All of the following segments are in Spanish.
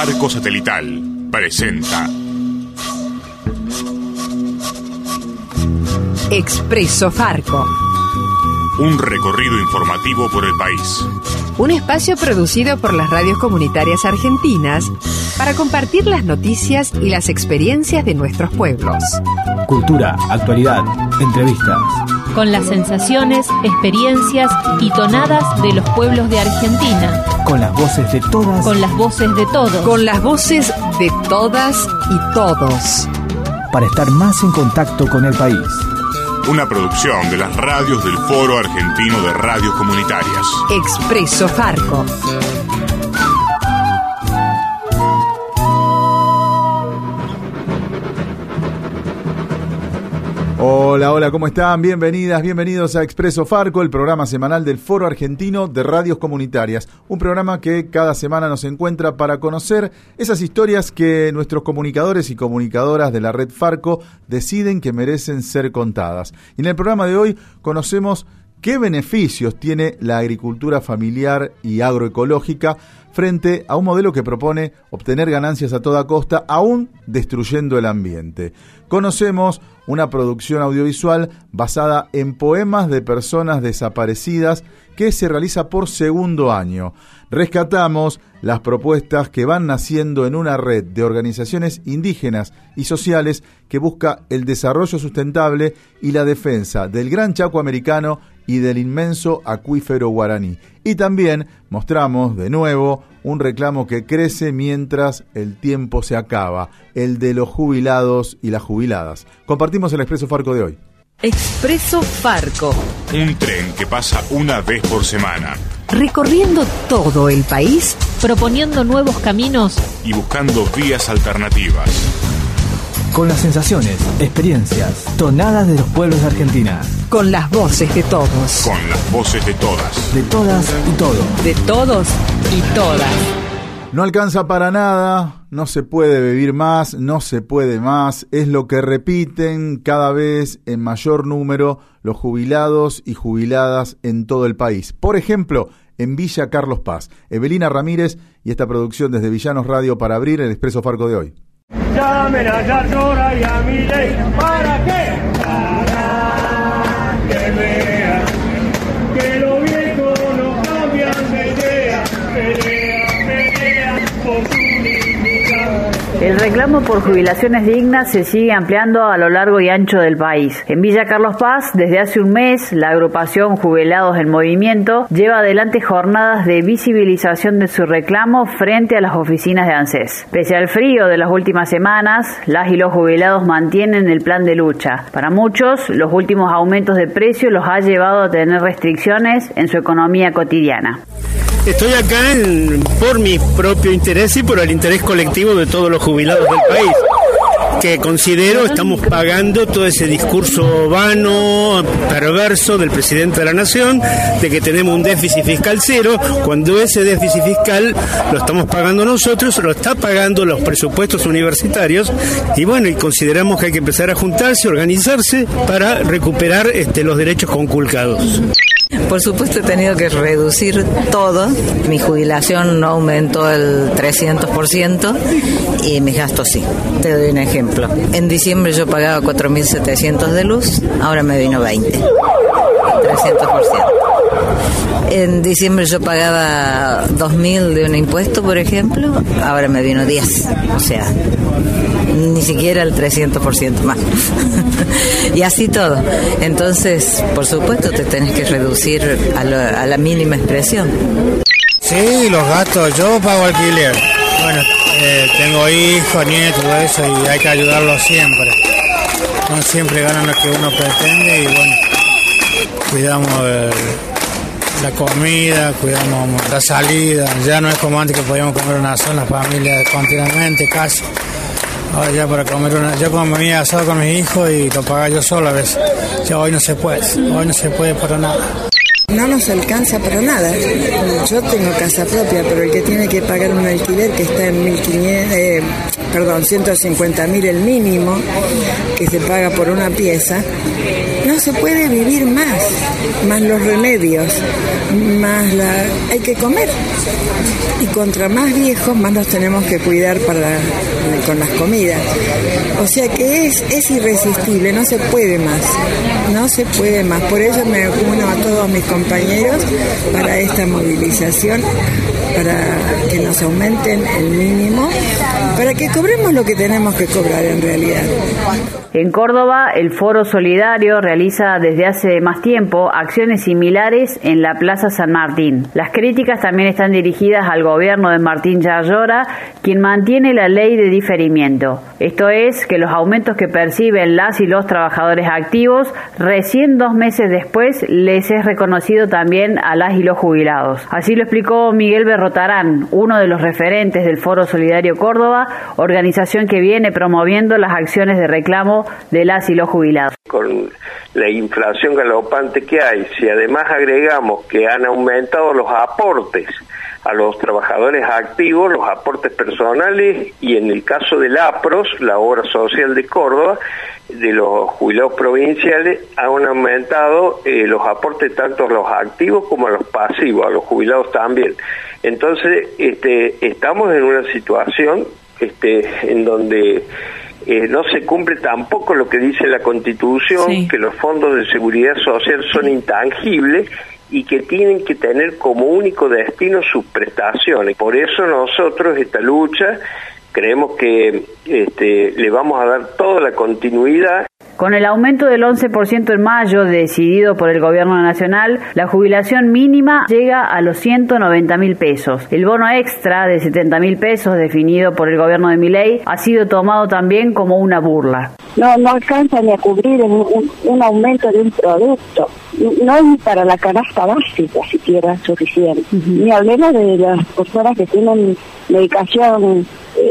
Farco Satelital presenta Expreso Farco. Un recorrido informativo por el país. Un espacio producido por las radios comunitarias argentinas para compartir las noticias y las experiencias de nuestros pueblos. Cultura, actualidad, entrevistas. Con las sensaciones, experiencias y tonadas de los pueblos de Argentina. Con las voces de todas. Con las voces de todos. Con las voces de todas y todos. Para estar más en contacto con el país. Una producción de las radios del Foro Argentino de Radios Comunitarias. Expreso Farco. Hola, ¿cómo están? Bienvenidas, bienvenidos a Expreso Farco, el programa semanal del Foro Argentino de Radios Comunitarias. Un programa que cada semana nos encuentra para conocer esas historias que nuestros comunicadores y comunicadoras de la red Farco deciden que merecen ser contadas. Y en el programa de hoy conocemos qué beneficios tiene la agricultura familiar y agroecológica frente a un modelo que propone obtener ganancias a toda costa, aún destruyendo el ambiente. Conocemos una producción audiovisual basada en poemas de personas desaparecidas que se realiza por segundo año. Rescatamos las propuestas que van naciendo en una red de organizaciones indígenas y sociales que busca el desarrollo sustentable y la defensa del Gran Chaco americano y del inmenso acuífero guaraní. Y también mostramos de nuevo un reclamo que crece mientras el tiempo se acaba, el de los jubilados y las jubiladas. Compartimos el Expreso Farco de hoy. Expreso Farco. Un tren que pasa una vez por semana. Recorriendo todo el país, proponiendo nuevos caminos y buscando vías alternativas. Con las sensaciones, experiencias, tonadas de los pueblos de Argentina. Con las voces de todos. Con las voces de todas. De todas y todos. De todos y todas. No alcanza para nada, no se puede vivir más, no se puede más. Es lo que repiten cada vez en mayor número los jubilados y jubiladas en todo el país. Por ejemplo, en Villa Carlos Paz. Evelina Ramírez y esta producción desde Villanos Radio para abrir el Expreso Farco de hoy. Llamen a Yarlora y a Milei, ¿para qué? Para que vean que los viejos no cambian de idea, pelean por su dignidad. El reclamo por jubilaciones dignas se sigue ampliando a lo largo y ancho del país. En Villa Carlos Paz, desde hace un mes, la agrupación Jubilados en Movimiento lleva adelante jornadas de visibilización de su reclamo frente a las oficinas de ANSES. Pese al frío de las últimas semanas, las y los jubilados mantienen el plan de lucha. Para muchos, los últimos aumentos de precio los ha llevado a tener restricciones en su economía cotidiana. Estoy acá por mi propio interés y por el interés colectivo de todos los jubilados del país, que considero estamos pagando todo ese discurso vano, perverso del presidente de la Nación, de que tenemos un déficit fiscal cero, cuando ese déficit fiscal lo estamos pagando nosotros, lo está pagando los presupuestos universitarios, y bueno, y consideramos que hay que empezar a juntarse, organizarse para recuperar los derechos conculcados. Por supuesto he tenido que reducir todo. Mi jubilación no aumentó el 300% y mis gastos sí. Te doy un ejemplo. En diciembre yo pagaba 4.700 de luz, ahora me vino 20. 300%. En diciembre yo pagaba 2.000 de un impuesto, por ejemplo, ahora me vino 10. O sea, ni siquiera el 300% más. Y así todo. Entonces, por supuesto, te tenés que reducir a la mínima expresión. Sí, los gastos. Yo pago alquiler. Bueno, tengo hijos, nietos, todo eso, y hay que ayudarlos siempre. No siempre ganan lo que uno pretende y bueno, cuidamos la comida, cuidamos la salida. Ya no es como antes que podíamos comer una sola familia continuamente, casi. Ahora ya para comer yo como me había asado con mis hijos y lo pagaba yo solo a veces. Ya hoy no se puede para nada. No nos alcanza para nada. Yo tengo casa propia, pero el que tiene que pagar un alquiler que está en 150.000 el mínimo que se paga por una pieza, no se puede vivir más. más los remedios, hay que comer. Y contra más viejos, más nos tenemos que cuidar con las comidas. O sea que es irresistible, no se puede más. Por eso me uno a todos mis compañeros para esta movilización, para que nos aumenten el mínimo, para que cobremos lo que tenemos que cobrar en realidad. En Córdoba, el Foro Solidario realiza desde hace más tiempo acciones similares en la Plaza San Martín. Las críticas también están dirigidas al gobierno de Martín Yarlora, quien mantiene la ley de diferimiento. Esto es, que los aumentos que perciben las y los trabajadores activos, recién 2 meses después les es reconocido también a las y los jubilados. Así lo explicó Miguel Berrotarán, uno de los referentes del Foro Solidario Córdoba, organización que viene promoviendo las acciones de reclamo de las y los jubilados. Con la inflación galopante que hay, si además agregamos que han aumentado los aportes a los trabajadores activos, los aportes personales, y en el caso del APROS, la obra social de Córdoba, de los jubilados provinciales, han aumentado los aportes tanto a los activos como a los pasivos, a los jubilados también. Entonces, estamos en una situación en donde no se cumple tampoco lo que dice la Constitución, sí, que los fondos de seguridad social son intangibles y que tienen que tener como único destino sus prestaciones. Por eso nosotros esta lucha creemos que le vamos a dar toda la continuidad. Con el aumento del 11% en mayo decidido por el gobierno nacional, la jubilación mínima llega a los 190.000 pesos. El bono extra de 70.000 pesos definido por el gobierno de Milei ha sido tomado también como una burla. No alcanza ni a cubrir un aumento de un producto. No es ni para la canasta básica siquiera suficiente. Ni hablemos de las personas que tienen medicación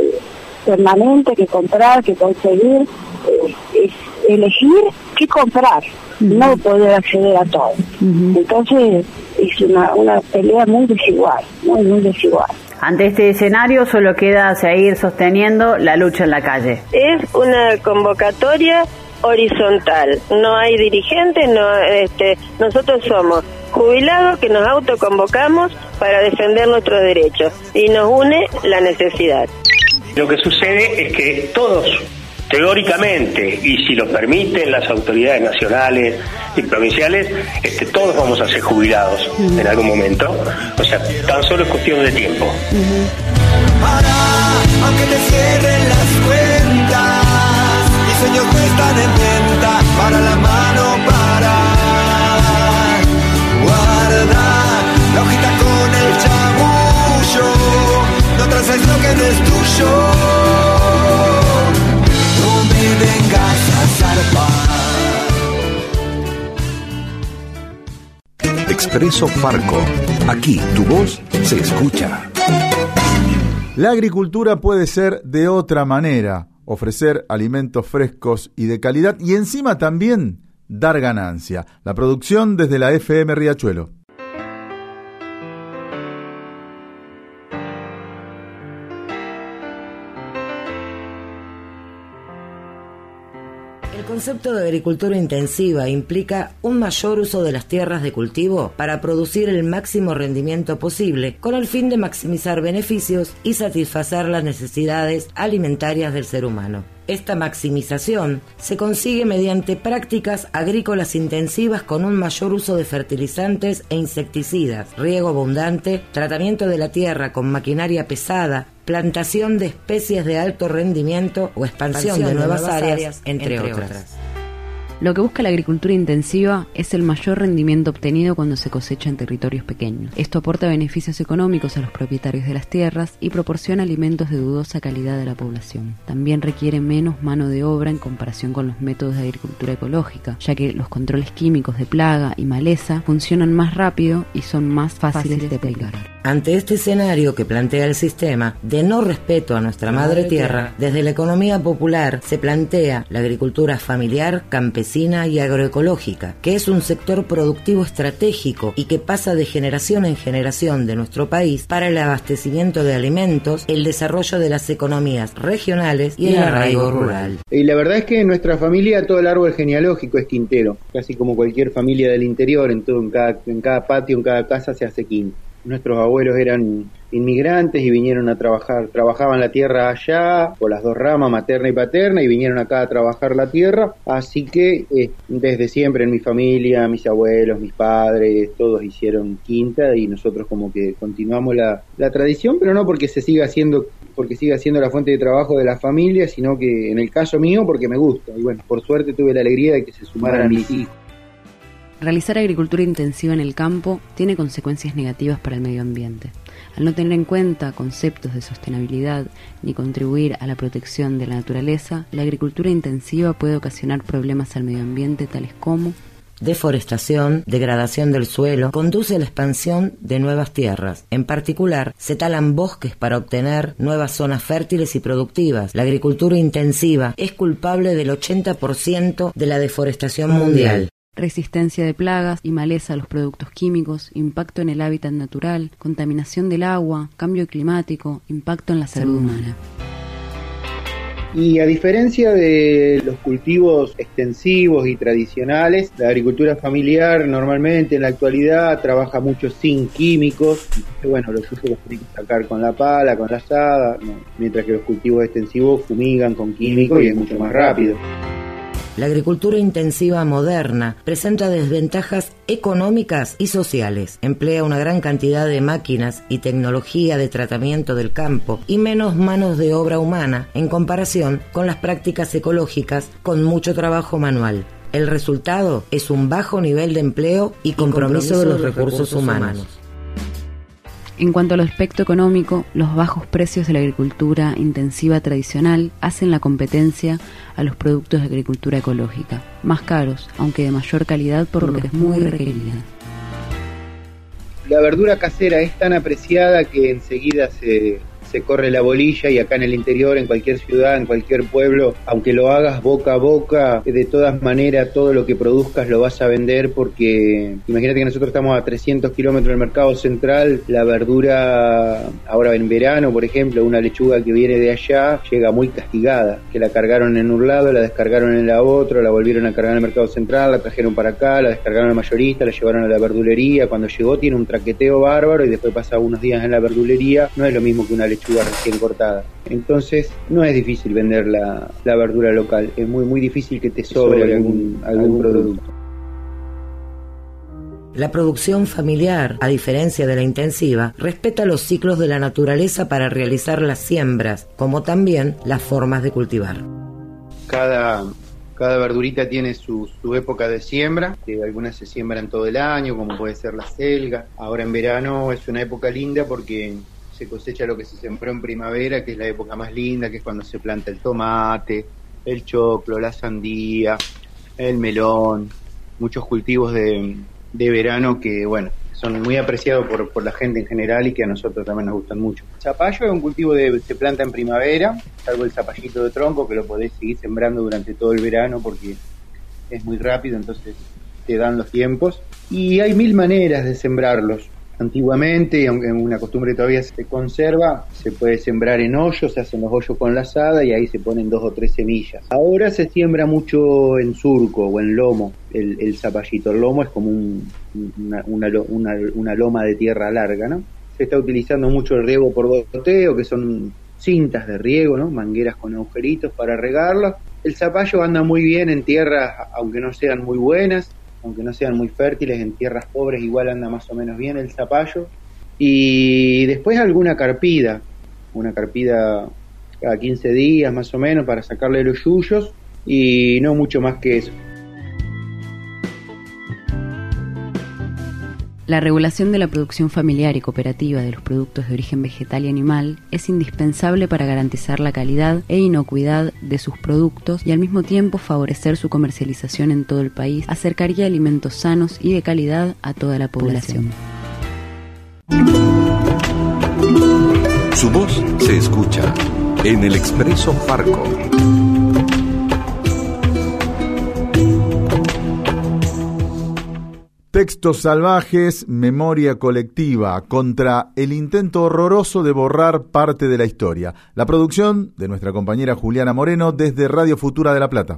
permanente que comprar, que conseguir, es elegir qué comprar, no poder acceder a todo. Entonces es una pelea muy desigual, muy desigual. Ante este escenario solo queda seguir sosteniendo la lucha en la calle. Es una convocatoria horizontal, no hay dirigentes, nosotros somos jubilados que nos autoconvocamos para defender nuestros derechos y nos une la necesidad. Lo que sucede es que todos, teóricamente, y si lo permiten las autoridades nacionales y provinciales, todos vamos a ser jubilados en algún momento. O sea, tan solo es cuestión de tiempo. Aunque te cierren las cuentas, mis sueños no están en venta, para la mano para guardar la hojita con el chamullo, no traces lo que no es tuyo. Vengas a zarpar. Expreso Farco. Aquí tu voz se escucha. La agricultura puede ser de otra manera, ofrecer alimentos frescos y de calidad y encima también dar ganancia. La producción desde la FM Riachuelo. El concepto de agricultura intensiva implica un mayor uso de las tierras de cultivo para producir el máximo rendimiento posible con el fin de maximizar beneficios y satisfacer las necesidades alimentarias del ser humano. Esta maximización se consigue mediante prácticas agrícolas intensivas con un mayor uso de fertilizantes e insecticidas, riego abundante, tratamiento de la tierra con maquinaria pesada, plantación de especies de alto rendimiento o expansión de nuevas áreas, entre otras. Lo que busca la agricultura intensiva es el mayor rendimiento obtenido cuando se cosecha en territorios pequeños. Esto aporta beneficios económicos a los propietarios de las tierras y proporciona alimentos de dudosa calidad a la población. También requiere menos mano de obra en comparación con los métodos de agricultura ecológica, ya que los controles químicos de plaga y maleza funcionan más rápido y son más fáciles de aplicar. Ante este escenario que plantea el sistema de no respeto a nuestra madre tierra, desde la economía popular se plantea la agricultura familiar, campesina y agroecológica, que es un sector productivo estratégico y que pasa de generación en generación de nuestro país para el abastecimiento de alimentos, el desarrollo de las economías regionales y el arraigo rural. Y la verdad es que en nuestra familia todo el árbol genealógico es quintero, casi como cualquier familia del interior, en cada patio, en cada casa se hace quinto. Nuestros abuelos eran inmigrantes y vinieron a trabajar, trabajaban la tierra allá, por las dos ramas, materna y paterna, y vinieron acá a trabajar la tierra, así que desde siempre en mi familia, mis abuelos, mis padres, todos hicieron quinta y nosotros como que continuamos la tradición, pero no porque siga siendo la fuente de trabajo de la familia, sino que en el caso mío porque me gusta, y bueno, por suerte tuve la alegría de que se sumaran mis hijos. Realizar agricultura intensiva en el campo tiene consecuencias negativas para el medio ambiente. Al no tener en cuenta conceptos de sostenibilidad ni contribuir a la protección de la naturaleza, la agricultura intensiva puede ocasionar problemas al medio ambiente tales como deforestación, degradación del suelo, conduce a la expansión de nuevas tierras. En particular, se talan bosques para obtener nuevas zonas fértiles y productivas. La agricultura intensiva es culpable del 80% de la deforestación mundial. Resistencia de plagas y maleza a los productos químicos, impacto en el hábitat natural, contaminación del agua, cambio climático, impacto en la salud humana. Y a diferencia de los cultivos extensivos y tradicionales, la agricultura familiar normalmente en la actualidad trabaja mucho sin químicos. Bueno, los usos los tienen que sacar con la pala, con la azada, ¿no? Mientras que los cultivos extensivos fumigan con químicos y es mucho más rápido. La agricultura intensiva moderna presenta desventajas económicas y sociales. Emplea una gran cantidad de máquinas y tecnología de tratamiento del campo y menos manos de obra humana en comparación con las prácticas ecológicas con mucho trabajo manual. El resultado es un bajo nivel de empleo y compromiso de los recursos humanos. En cuanto al aspecto económico, los bajos precios de la agricultura intensiva tradicional hacen la competencia a los productos de agricultura ecológica, más caros, aunque de mayor calidad por lo que es muy requerida. La verdura casera es tan apreciada que enseguida se corre la bolilla, y acá en el interior, en cualquier ciudad, en cualquier pueblo, aunque lo hagas boca a boca, de todas maneras todo lo que produzcas lo vas a vender, porque imagínate que nosotros estamos a 300 kilómetros del mercado central. La verdura ahora en verano, por ejemplo, una lechuga que viene de allá llega muy castigada, que la cargaron en un lado, la descargaron en la otra, la volvieron a cargar en el mercado central, la trajeron para acá, la descargaron al mayorista, la llevaron a la verdulería. Cuando llegó tiene un traqueteo bárbaro y después pasa unos días en la verdulería. No es lo mismo que una lechuga recién cortada. Entonces no es difícil vender la verdura local, es muy difícil que te sobre algún producto. La producción familiar, a diferencia de la intensiva, respeta los ciclos de la naturaleza para realizar las siembras, como también las formas de cultivar. Cada verdurita tiene su época de siembra, que algunas se siembran todo el año, como puede ser la selga. Ahora en verano es una época linda porque se cosecha lo que se sembró en primavera, que es la época más linda, que es cuando se planta el tomate, el choclo, la sandía, el melón, muchos cultivos de verano que, bueno, son muy apreciados por la gente en general y que a nosotros también nos gustan mucho. El zapallo es un cultivo se planta en primavera, salvo el zapallito de tronco, que lo podés seguir sembrando durante todo el verano porque es muy rápido, entonces te dan los tiempos. Y hay 1000 maneras de sembrarlos. Antiguamente, aunque una costumbre todavía se conserva, se puede sembrar en hoyos, se hacen los hoyos con la azada y ahí se ponen 2 o 3 semillas. Ahora se siembra mucho en surco o en lomo el zapallito. El lomo es como una loma de tierra larga, ¿no? Se está utilizando mucho el riego por goteo, que son cintas de riego, ¿no? Mangueras con agujeritos para regarlos. El zapallo anda muy bien en tierras, aunque no sean muy buenas, aunque no sean muy fértiles, en tierras pobres igual anda más o menos bien el zapallo. Y después una carpida cada 15 días más o menos para sacarle los yuyos, y no mucho más que eso. La regulación de la producción familiar y cooperativa de los productos de origen vegetal y animal es indispensable para garantizar la calidad e inocuidad de sus productos y al mismo tiempo favorecer su comercialización en todo el país, acercaría alimentos sanos y de calidad a toda la población. Su voz se escucha en el Expreso Farco. Textos salvajes, memoria colectiva, contra el intento horroroso de borrar parte de la historia. La producción de nuestra compañera Juliana Moreno desde Radio Futura de La Plata.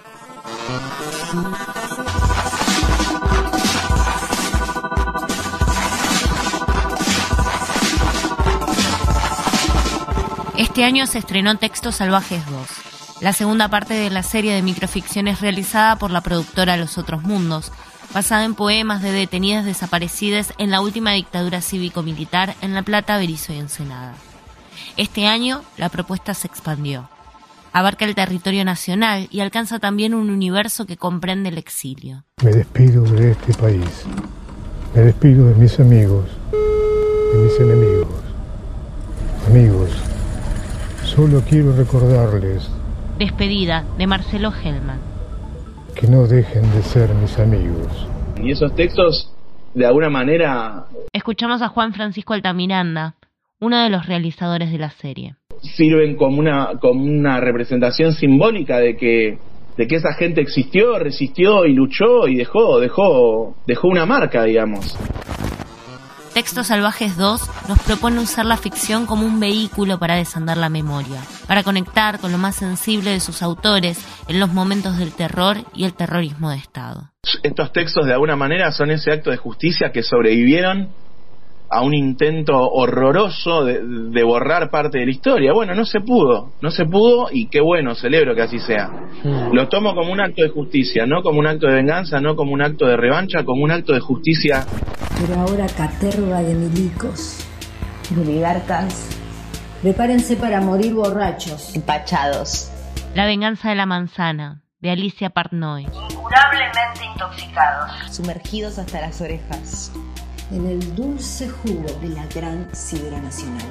Este año se estrenó Textos Salvajes 2, la segunda parte de la serie de microficciones realizada por la productora Los Otros Mundos, basada en poemas de detenidas desaparecidas en la última dictadura cívico-militar en La Plata, Berisso y Ensenada. Este año la propuesta se expandió. Abarca el territorio nacional y alcanza también un universo que comprende el exilio. Me despido de este país. Me despido de mis amigos, de mis enemigos. Amigos, solo quiero recordarles Despedida, de Marcelo Hellman. Que no dejen de ser mis amigos. Y esos textos, de alguna manera... Escuchamos a Juan Francisco Altamiranda, uno de los realizadores de la serie. Sirven como una representación simbólica de que esa gente existió, resistió y luchó y dejó una marca, digamos. Textos Salvajes 2 nos propone usar la ficción como un vehículo para desandar la memoria, para conectar con lo más sensible de sus autores en los momentos del terror y el terrorismo de Estado. Estos textos de alguna manera son ese acto de justicia que sobrevivieron a un intento horroroso de borrar parte de la historia. Bueno, no se pudo y qué bueno, celebro que así sea. Lo tomo como un acto de justicia, no como un acto de venganza, no como un acto de revancha, como un acto de justicia. Pero ahora caterva de milicos, de oligarcas, prepárense para morir borrachos, empachados. La venganza de la manzana, de Alicia Partnoy. Incurablemente intoxicados, sumergidos hasta las orejas en el dulce jugo de la gran sidra nacional.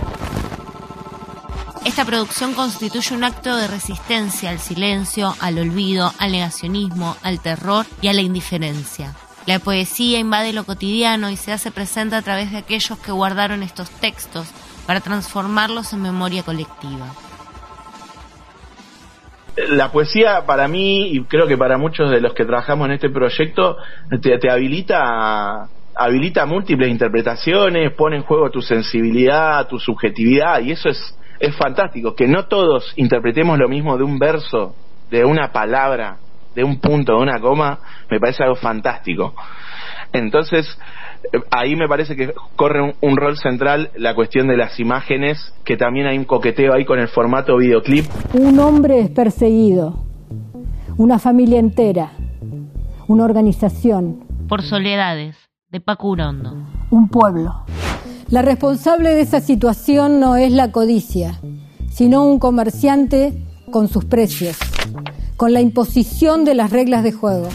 Esta producción constituye un acto de resistencia al silencio, al olvido, al negacionismo, al terror y a la indiferencia. La poesía invade lo cotidiano y se hace presente a través de aquellos que guardaron estos textos para transformarlos en memoria colectiva. La poesía para mí, y creo que para muchos de los que trabajamos en este proyecto, te habilita múltiples interpretaciones, pone en juego tu sensibilidad, tu subjetividad, y eso es fantástico. Que no todos interpretemos lo mismo de un verso, de una palabra, de un punto, de una coma, me parece algo fantástico. Entonces, ahí me parece que corre un rol central la cuestión de las imágenes, que también hay un coqueteo ahí con el formato videoclip. Un hombre es perseguido, una familia entera, una organización. Por Soledades, de Paco Urondo. Un pueblo. La responsable de esa situación no es la codicia, sino un comerciante con sus precios, con la imposición de las reglas de juego.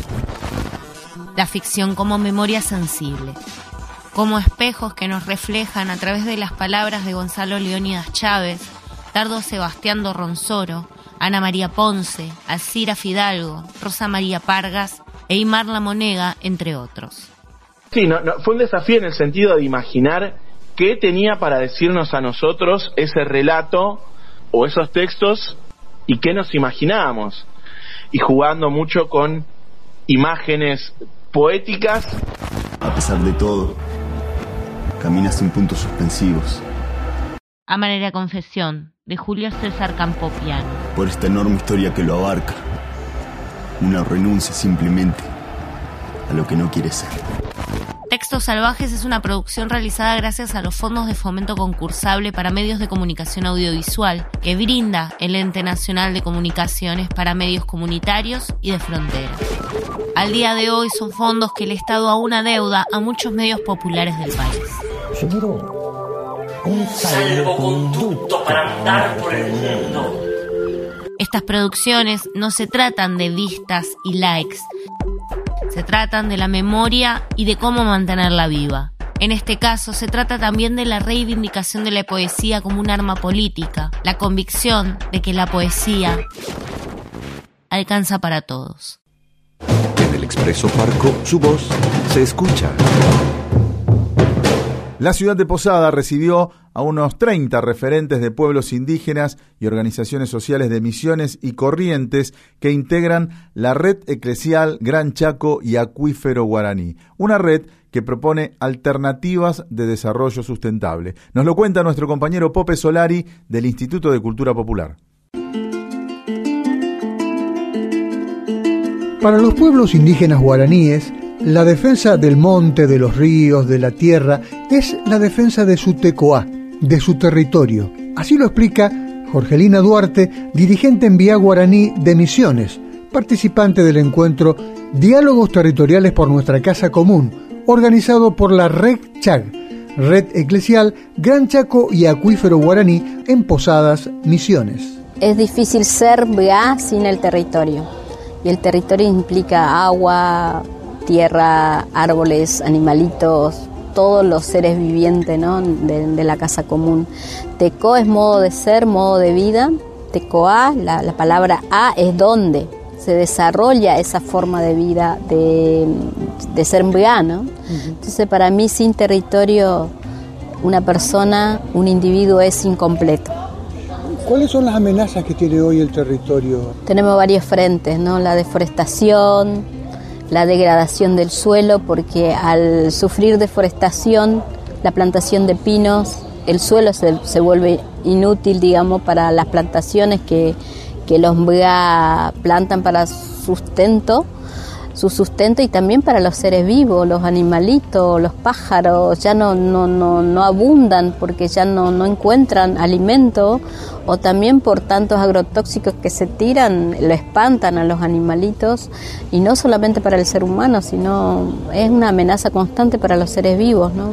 La ficción como memoria sensible, como espejos que nos reflejan a través de las palabras de Gonzalo Leónidas Chávez, Dardo Sebastián Dorronsoro, Ana María Ponce, Alcira Fidalgo, Rosa María Pargas e Imar La Monega, entre otros. Sí, fue un desafío en el sentido de imaginar qué tenía para decirnos a nosotros ese relato o esos textos y qué nos imaginábamos. Y jugando mucho con imágenes poéticas. A pesar de todo, caminas sin puntos suspensivos. A manera de confesión, de Julio César Campopiano. Por esta enorme historia que lo abarca, una renuncia simplemente a lo que no quiere ser. Textos Salvajes es una producción realizada gracias a los fondos de fomento concursable para medios de comunicación audiovisual que brinda el Ente Nacional de Comunicaciones para Medios Comunitarios y de Frontera. Al día de hoy son fondos que el Estado aún adeuda a muchos medios populares del país. Yo quiero un salvoconducto para andar por el mundo. Estas producciones no se tratan de vistas y likes, se tratan de la memoria y de cómo mantenerla viva. En este caso, se trata también de la reivindicación de la poesía como un arma política, la convicción de que la poesía alcanza para todos. En el Expreso Farco, su voz se escucha. La ciudad de Posada recibió a a unos 30 referentes de pueblos indígenas y organizaciones sociales de Misiones y Corrientes que integran la Red Eclesial Gran Chaco y Acuífero Guaraní, una red que propone alternativas de desarrollo sustentable. Nos lo cuenta nuestro compañero Pope Solari del Instituto de Cultura Popular. Para los pueblos indígenas guaraníes, la defensa del monte, de los ríos, de la tierra, es la defensa de su tecoá, de su territorio. Así lo explica Jorgelina Duarte, dirigente en Vía Guaraní de Misiones, participante del encuentro Diálogos Territoriales por Nuestra Casa Común, organizado por la Red Chag, Red Eclesial Gran Chaco y Acuífero Guaraní en Posadas, Misiones. Es difícil ser Vía sin el territorio. Y el territorio implica agua, tierra, árboles, animalitos, todos los seres vivientes, ¿no? de la casa común. Teco es modo de ser, modo de vida. Tecoá, la palabra A es donde se desarrolla esa forma de vida de ser Mbuá, ¿no? Entonces para mí sin territorio una persona, un individuo es incompleto. ¿Cuáles son las amenazas que tiene hoy el territorio? Tenemos varios frentes, ¿no? La deforestación, la degradación del suelo, porque al sufrir deforestación, la plantación de pinos, el suelo se vuelve inútil, digamos, para las plantaciones que los Mbuá plantan para su sustento y también para los seres vivos, los animalitos, los pájaros, ya no abundan porque ya no encuentran alimento, o también por tantos agrotóxicos que se tiran, lo espantan a los animalitos, y no solamente para el ser humano, sino es una amenaza constante para los seres vivos, ¿no?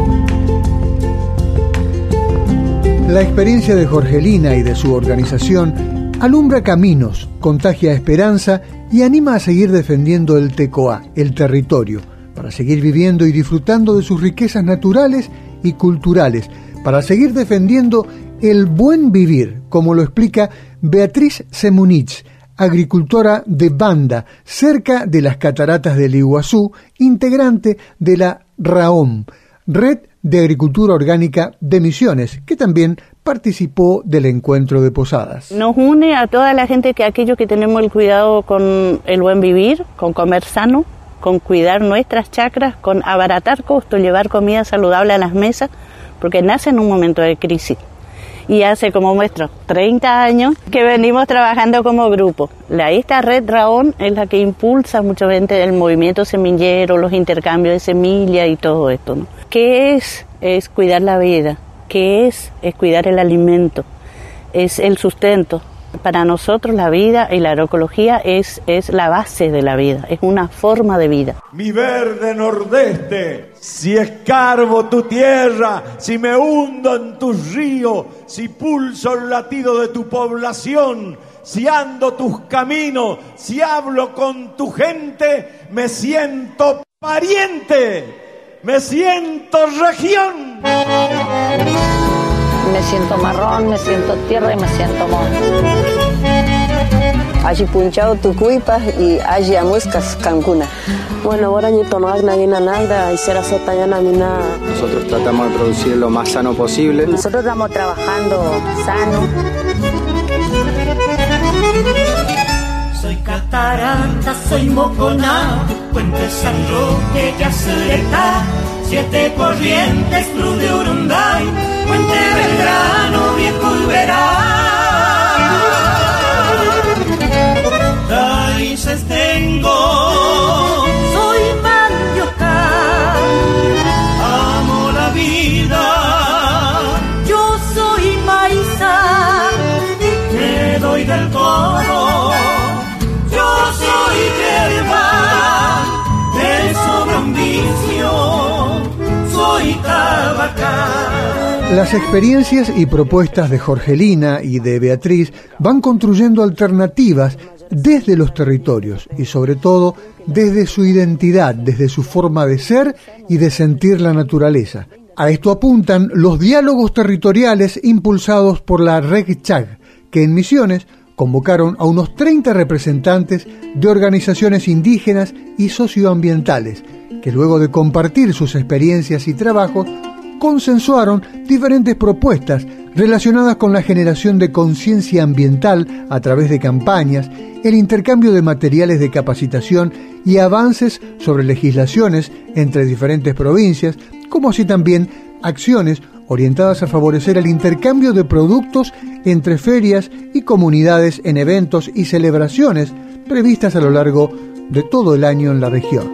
La experiencia de Jorgelina y de su organización alumbra caminos, contagia esperanza y anima a seguir defendiendo el tecoá, el territorio, para seguir viviendo y disfrutando de sus riquezas naturales y culturales, para seguir defendiendo el buen vivir, como lo explica Beatriz Semunich, agricultora de Banda, cerca de las cataratas del Iguazú, integrante de la RAOM, Red de Agricultura Orgánica de Misiones, que también participó del encuentro de Posadas. Nos une a toda la gente que aquellos que tenemos el cuidado con el buen vivir, con comer sano, con cuidar nuestras chacras, con abaratar costos, llevar comida saludable a las mesas, porque nace en un momento de crisis. Y hace, como muestro, 30 años que venimos trabajando como grupo. Esta red RAON es la que impulsa mucho gente el movimiento semillero, los intercambios de semillas y todo esto, ¿no? ¿Qué es? Es cuidar la vida. ¿Qué es? Es cuidar el alimento. Es el sustento. Para nosotros la vida y la agroecología es la base de la vida, es una forma de vida. Mi verde nordeste, si escarbo tu tierra, si me hundo en tus ríos, si pulso el latido de tu población, si ando tus caminos, si hablo con tu gente, me siento pariente, me siento región. Me siento marrón, me siento tierra y me siento monte. Allí punchado tucuipas y allí amuscas cancuna. Bueno, ahora ni tonar nadie nada y será sotayana ni nada. Nosotros tratamos de producir lo más sano posible. Nosotros estamos trabajando sano. Soy catarata, soy moconá, Puente San Roque, Yacyretá, 7 Corrientes, Cruz de Urunday, Puente Belgrano, Viejo Iberá. Raíces tengo, soy mandioca, amo la vida, yo soy maíza, me doy del todo, yo soy hierba, me sobra un vicio, soy tabacal. Las experiencias y propuestas de Jorgelina y de Beatriz van construyendo alternativas desde los territorios y sobre todo desde su identidad, desde su forma de ser y de sentir la naturaleza. A esto apuntan los diálogos territoriales impulsados por la Red Chag, que en Misiones convocaron a unos 30 representantes de organizaciones indígenas y socioambientales, que luego de compartir sus experiencias y trabajos, consensuaron diferentes propuestas relacionadas con la generación de conciencia ambiental a través de campañas, el intercambio de materiales de capacitación y avances sobre legislaciones entre diferentes provincias, como así también acciones orientadas a favorecer el intercambio de productos entre ferias y comunidades en eventos y celebraciones previstas a lo largo de todo el año en la región.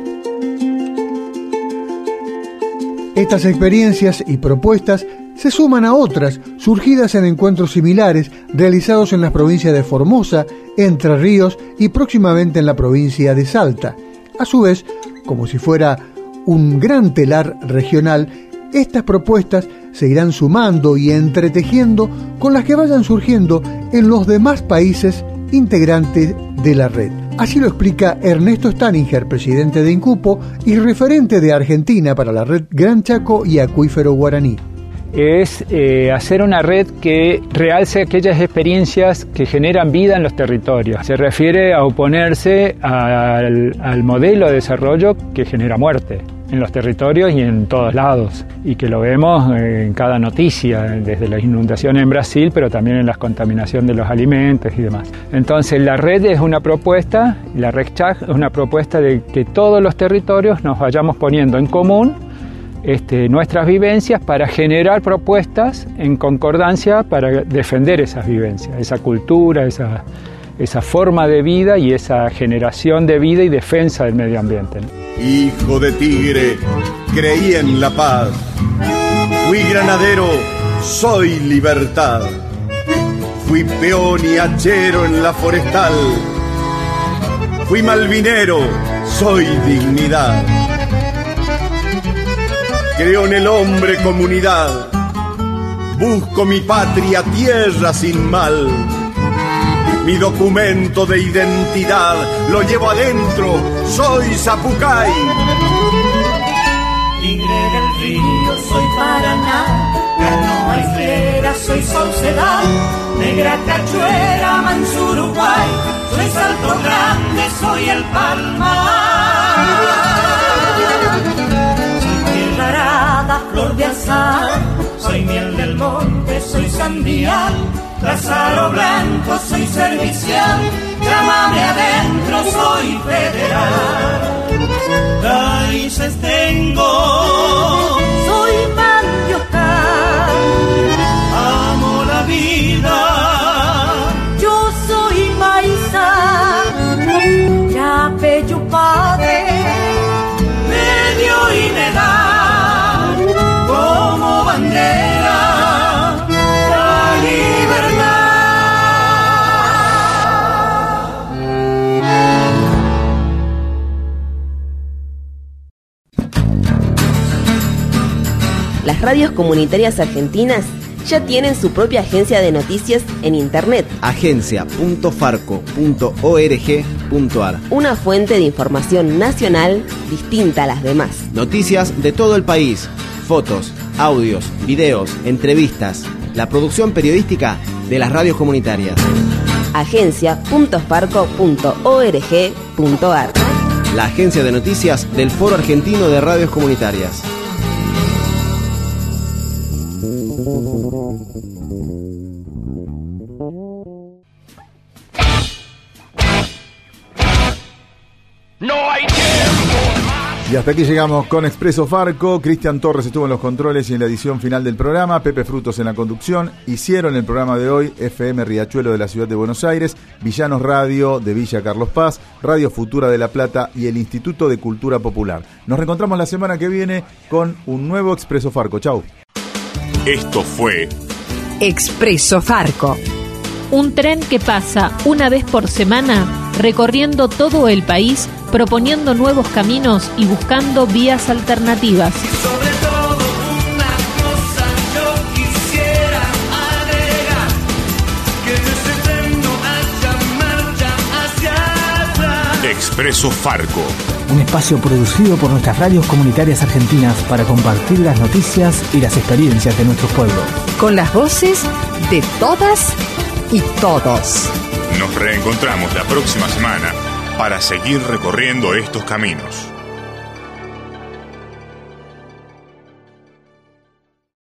Estas experiencias y propuestas se suman a otras surgidas en encuentros similares realizados en las provincias de Formosa, Entre Ríos y próximamente en la provincia de Salta. A su vez, como si fuera un gran telar regional, estas propuestas se irán sumando y entretejiendo con las que vayan surgiendo en los demás países integrantes de la red. Así lo explica Ernesto Staninger, presidente de INCUPO y referente de Argentina para la red Gran Chaco y Acuífero Guaraní. Es hacer una red que realce aquellas experiencias que generan vida en los territorios. Se refiere a oponerse al modelo de desarrollo que genera muerte en los territorios y en todos lados, y que lo vemos en cada noticia, desde las inundaciones en Brasil, pero también en la contaminación de los alimentos y demás. Entonces la red es una propuesta, la RECCHAC es una propuesta de que todos los territorios nos vayamos poniendo en común nuestras vivencias para generar propuestas en concordancia para defender esas vivencias, esa cultura, esa forma de vida y esa generación de vida y defensa del medio ambiente. Hijo de tigre, creí en la paz. Fui granadero, soy libertad. Fui peón y hachero en la forestal. Fui malvinero, soy dignidad. Creo en el hombre comunidad. Busco mi patria, tierra sin mal. Mi documento de identidad lo llevo adentro, soy Zapucay. Tigre del río, soy Paraná. Canoa islera, soy Saucedad. Negra cachuera, Mansur, Uruguay. Soy Salto Grande, soy el Palmar. Soy tierra arada, flor de azar. Soy miel del monte, soy Sandial. Lázaro Blanco, soy servicial, llámame adentro, soy federal. Raíces tengo, soy mandioca, amo la vida, yo soy maíza, yape padre, me dio y me da, como bandera, la libertad. Las radios comunitarias argentinas ya tienen su propia agencia de noticias en internet. agencia.farco.org.ar. Una fuente de información nacional distinta a las demás. Noticias de todo el país, fotos, audios, videos, entrevistas, la producción periodística de las radios comunitarias. agencia.farco.org.ar. La agencia de noticias del Foro Argentino de Radios Comunitarias. No hay tiempo. Y hasta aquí llegamos con Expreso Farco. Cristian Torres estuvo en los controles y en la edición final del programa. Pepe Frutos en la conducción. Hicieron el programa de hoy FM Riachuelo de la Ciudad de Buenos Aires, Villanos Radio de Villa Carlos Paz, Radio Futura de La Plata y el Instituto de Cultura Popular. Nos reencontramos la semana que viene con un nuevo Expreso Farco. Chau. Esto fue Expreso Farco. Un tren que pasa una vez por semana recorriendo todo el país, proponiendo nuevos caminos y buscando vías alternativas. Sobre todo una cosa yo quisiera agregar, que de ese tren no haya marcha hacia atrás. Expreso Farco. Un espacio producido por nuestras radios comunitarias argentinas para compartir las noticias y las experiencias de nuestros pueblos. Con las voces de todas y todos. Nos reencontramos la próxima semana para seguir recorriendo estos caminos.